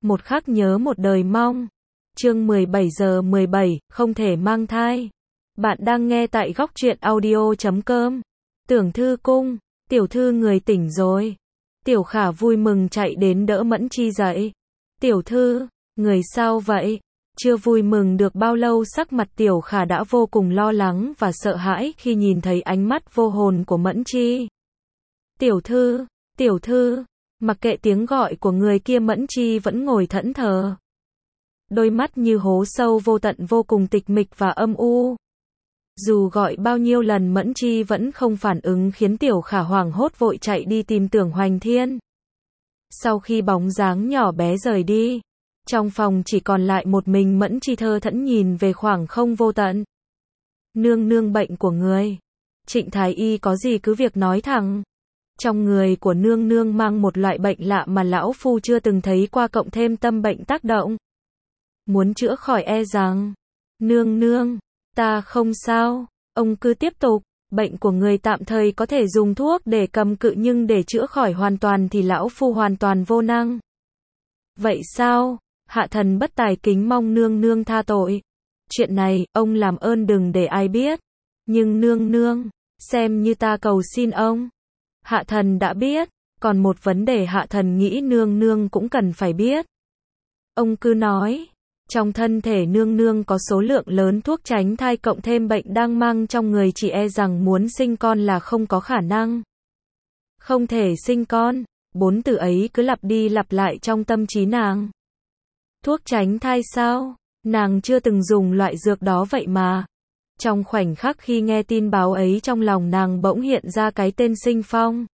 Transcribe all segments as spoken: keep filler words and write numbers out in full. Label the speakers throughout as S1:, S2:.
S1: một khắc nhớ một đời mong. Chương mười bảy giờ mười bảy, không thể mang thai. Bạn đang nghe tại góc truyện audio chấm com. Tưởng Thư Cung, tiểu thư người tỉnh rồi. Tiểu Khả vui mừng chạy đến đỡ Mẫn Chi dậy. Tiểu thư, người sao vậy? Chưa vui mừng được bao lâu sắc mặt Tiểu Khả đã vô cùng lo lắng và sợ hãi khi nhìn thấy ánh mắt vô hồn của Mẫn Chi. Tiểu thư, tiểu thư, mặc kệ tiếng gọi của người kia Mẫn Chi vẫn ngồi thẫn thờ. Đôi mắt như hố sâu vô tận vô cùng tịch mịch và âm u. Dù gọi bao nhiêu lần Mẫn Chi vẫn không phản ứng khiến Tiểu Khả hoảng hốt vội chạy đi tìm Tưởng Hoành Thiên. Sau khi bóng dáng nhỏ bé rời đi, trong phòng chỉ còn lại một mình Mẫn Chi thơ thẫn nhìn về khoảng không vô tận. Nương nương bệnh của người. Trịnh Thái Y có gì cứ việc nói thẳng. Trong người của nương nương mang một loại bệnh lạ mà lão phu chưa từng thấy qua cộng thêm tâm bệnh tác động. Muốn chữa khỏi e rằng. Nương nương, ta không sao, ông cứ tiếp tục, bệnh của người tạm thời có thể dùng thuốc để cầm cự nhưng để chữa khỏi hoàn toàn thì lão phu hoàn toàn vô năng. Vậy sao? Hạ thần bất tài kính mong nương nương tha tội. Chuyện này, ông làm ơn đừng để ai biết. Nhưng nương nương, xem như ta cầu xin ông. Hạ thần đã biết, còn một vấn đề hạ thần nghĩ nương nương cũng cần phải biết. Ông cứ nói, trong thân thể nương nương có số lượng lớn thuốc tránh thai cộng thêm bệnh đang mang trong người chỉ e rằng muốn sinh con là không có khả năng. Không thể sinh con, bốn từ ấy cứ lặp đi lặp lại trong tâm trí nàng. Thuốc tránh thai sao? Nàng chưa từng dùng loại dược đó vậy mà. Trong khoảnh khắc khi nghe tin báo ấy trong lòng nàng bỗng hiện ra cái tên Sinh Phong.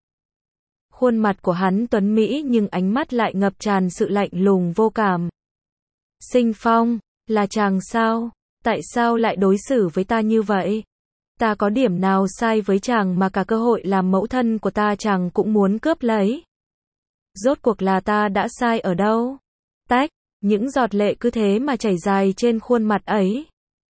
S1: Khuôn mặt của hắn tuấn mỹ nhưng ánh mắt lại ngập tràn sự lạnh lùng vô cảm. Sinh Phong, là chàng sao? Tại sao lại đối xử với ta như vậy? Ta có điểm nào sai với chàng mà cả cơ hội làm mẫu thân của ta chàng cũng muốn cướp lấy? Rốt cuộc là ta đã sai ở đâu? Tách, những giọt lệ cứ thế mà chảy dài trên khuôn mặt ấy.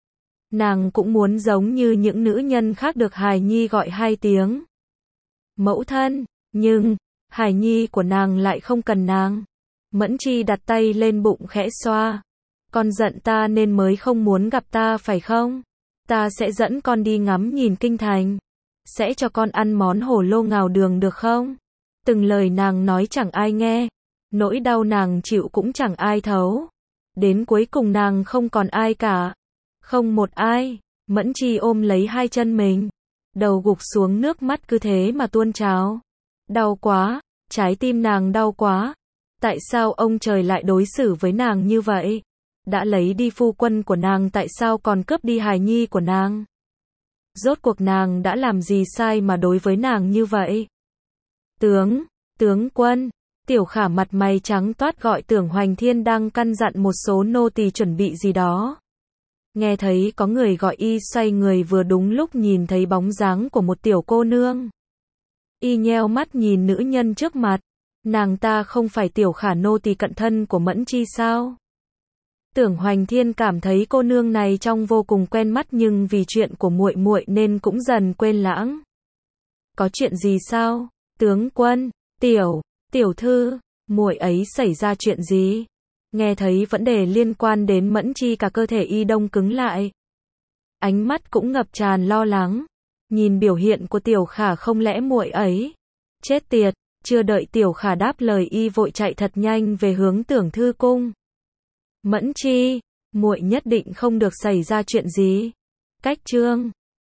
S1: Nàng cũng muốn giống như những nữ nhân khác được hài nhi gọi hai tiếng mẫu thân, nhưng hài nhi của nàng lại không cần nàng. Mẫn Chi đặt tay lên bụng khẽ xoa. Con giận ta nên mới không muốn gặp ta phải không? Ta sẽ dẫn con đi ngắm nhìn kinh thành. Sẽ cho con ăn món hổ lô ngào đường được không? Từng lời nàng nói chẳng ai nghe. Nỗi đau nàng chịu cũng chẳng ai thấu. Đến cuối cùng nàng không còn ai cả. Không một ai. Mẫn Chi ôm lấy hai chân mình. Đầu gục xuống nước mắt cứ thế mà tuôn trào. Đau quá. Trái tim nàng đau quá. Tại sao ông trời lại đối xử với nàng như vậy? Đã lấy đi phu quân của nàng tại sao còn cướp đi hài nhi của nàng? Rốt cuộc nàng đã làm gì sai mà đối với nàng như vậy? Tướng, tướng quân, Tiểu Khả mặt mày trắng toát gọi Tưởng Hoành Thiên đang căn dặn một số nô tỳ chuẩn bị gì đó. Nghe thấy có người gọi y xoay người vừa đúng lúc nhìn thấy bóng dáng của một tiểu cô nương. Y nheo mắt nhìn nữ nhân trước mặt. Nàng ta không phải Tiểu Khả nô tỳ cận thân của Mẫn Chi sao? Tưởng Hoành Thiên cảm thấy cô nương này trông vô cùng quen mắt nhưng vì chuyện của muội muội nên cũng dần quên lãng. Có chuyện gì sao? Tướng quân, tiểu, tiểu thư, muội ấy xảy ra chuyện gì? Nghe thấy vấn đề liên quan đến Mẫn Chi cả cơ thể y đông cứng lại. Ánh mắt cũng ngập tràn lo lắng. Nhìn biểu hiện của Tiểu Khả không lẽ muội ấy? Chết tiệt! Chưa đợi Tiểu Khả đáp lời y vội chạy thật nhanh về hướng Tưởng Thư Cung. Mẫn Chi, muội nhất định không được xảy ra chuyện gì. Cách chương